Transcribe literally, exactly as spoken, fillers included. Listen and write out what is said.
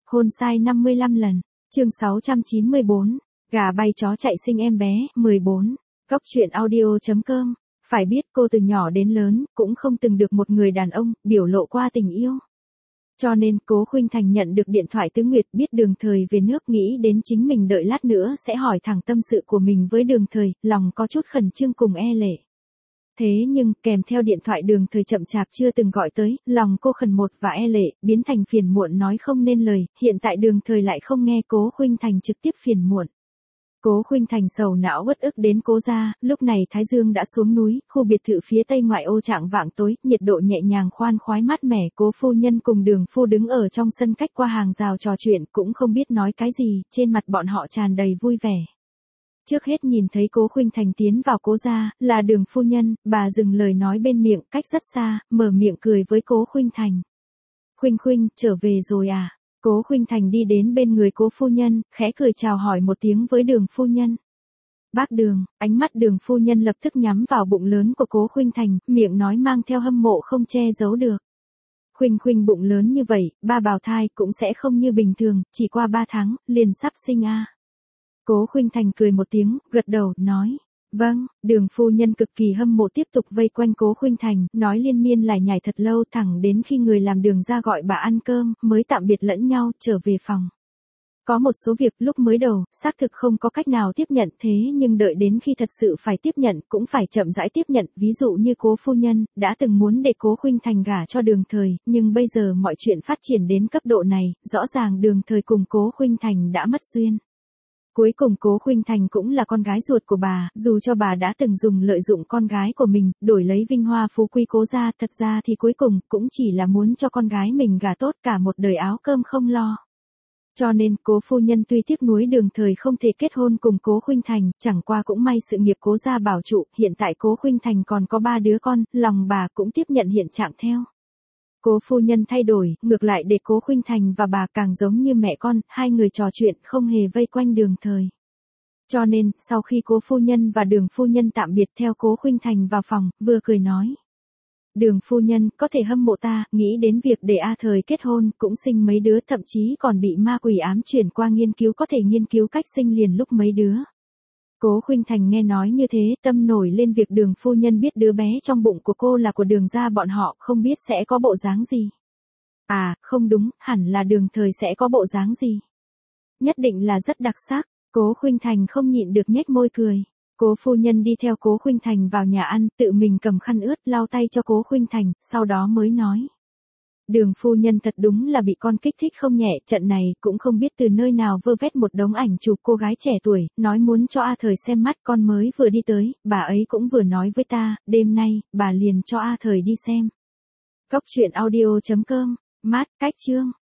hôn sai năm mươi lăm lần. Chương sáu trăm chín mươi bốn, gà bay chó chạy sinh em bé, mười bốn. Góc truyện audio chấm com. Phải biết cô từ nhỏ đến lớn, cũng không từng được một người đàn ông, biểu lộ qua tình yêu. Cho nên Cố Khuynh Thành nhận được điện thoại từ Nguyệt biết Đường Thời về nước, nghĩ đến chính mình đợi lát nữa sẽ hỏi thẳng tâm sự của mình với Đường Thời, lòng có chút khẩn trương cùng e lệ. Thế nhưng, kèm theo điện thoại Đường Thời chậm chạp chưa từng gọi tới, lòng cô khẩn một và e lệ, biến thành phiền muộn nói không nên lời, hiện tại Đường Thời lại không nghe Cố Khuynh Thành trực tiếp phiền muộn. Cố Khuynh Thành sầu não uất ức đến Cố gia, lúc này Thái Dương đã xuống núi, khu biệt thự phía tây ngoại ô trạng vạng tối, nhiệt độ nhẹ nhàng khoan khoái mát mẻ. Cố phu nhân cùng Đường phu đứng ở trong sân cách qua hàng rào trò chuyện, cũng không biết nói cái gì, trên mặt bọn họ tràn đầy vui vẻ. Trước hết nhìn thấy Cố Khuynh Thành tiến vào Cố gia, là Đường phu nhân, bà dừng lời nói bên miệng, cách rất xa, mở miệng cười với Cố Khuynh Thành. "Khuynh Khuynh, trở về rồi à?" Cố Khuynh Thành đi đến bên người Cố phu nhân, khẽ cười chào hỏi một tiếng với Đường phu nhân. "Bác Đường." Ánh mắt Đường phu nhân lập tức nhắm vào bụng lớn của Cố Khuynh Thành, miệng nói mang theo hâm mộ không che giấu được. "Khuynh Khuynh bụng lớn như vậy, ba bào thai cũng sẽ không như bình thường, chỉ qua ba tháng, liền sắp sinh a." Cố Khuynh Thành cười một tiếng, gật đầu, nói. "Vâng." Đường phu nhân cực kỳ hâm mộ tiếp tục vây quanh Cố Khuynh Thành, nói liên miên lải nhải thật lâu, thẳng đến khi người làm Đường ra gọi bà ăn cơm, mới tạm biệt lẫn nhau, trở về phòng. Có một số việc lúc mới đầu, xác thực không có cách nào tiếp nhận, thế nhưng đợi đến khi thật sự phải tiếp nhận, cũng phải chậm rãi tiếp nhận, ví dụ như Cố phu nhân, đã từng muốn để Cố Khuynh Thành gả cho Đường Thời, nhưng bây giờ mọi chuyện phát triển đến cấp độ này, rõ ràng Đường Thời cùng Cố Khuynh Thành đã mất duyên. Cuối cùng Cố Khuynh Thành cũng là con gái ruột của bà, dù cho bà đã từng dùng lợi dụng con gái của mình, đổi lấy vinh hoa phú quý Cố gia, thật ra thì cuối cùng, cũng chỉ là muốn cho con gái mình gả tốt, cả một đời áo cơm không lo. Cho nên, Cố phu nhân tuy tiếc nuối Đường Thời không thể kết hôn cùng Cố Khuynh Thành, chẳng qua cũng may sự nghiệp Cố gia bảo trụ, hiện tại Cố Khuynh Thành còn có ba đứa con, lòng bà cũng tiếp nhận hiện trạng theo. Cố phu nhân thay đổi, ngược lại để Cố Khuynh Thành và bà càng giống như mẹ con, hai người trò chuyện không hề vây quanh Đường Thời. Cho nên, sau khi Cố phu nhân và Đường phu nhân tạm biệt theo Cố Khuynh Thành vào phòng, vừa cười nói. "Đường phu nhân, có thể hâm mộ ta, nghĩ đến việc để A Thời kết hôn, cũng sinh mấy đứa, thậm chí còn bị ma quỷ ám chuyển qua nghiên cứu, có thể nghiên cứu cách sinh liền lúc mấy đứa." Cố Khuynh Thành nghe nói như thế, tâm nổi lên việc Đường phu nhân biết đứa bé trong bụng của cô là của Đường gia bọn họ, không biết sẽ có bộ dáng gì. À, không đúng, hẳn là Đường Thời sẽ có bộ dáng gì. Nhất định là rất đặc sắc. Cố Khuynh Thành không nhịn được nhếch môi cười. Cố phu nhân đi theo Cố Khuynh Thành vào nhà ăn, tự mình cầm khăn ướt lau tay cho Cố Khuynh Thành, sau đó mới nói. Đường phu nhân thật đúng là bị con kích thích không nhẹ, trận này cũng không biết từ nơi nào vơ vét một đống ảnh chụp cô gái trẻ tuổi, nói muốn cho A Thời xem mắt, con mới vừa đi tới, bà ấy cũng vừa nói với ta, đêm nay, bà liền cho A Thời đi xem. Góc truyện audio chấm com, mát, cách chương.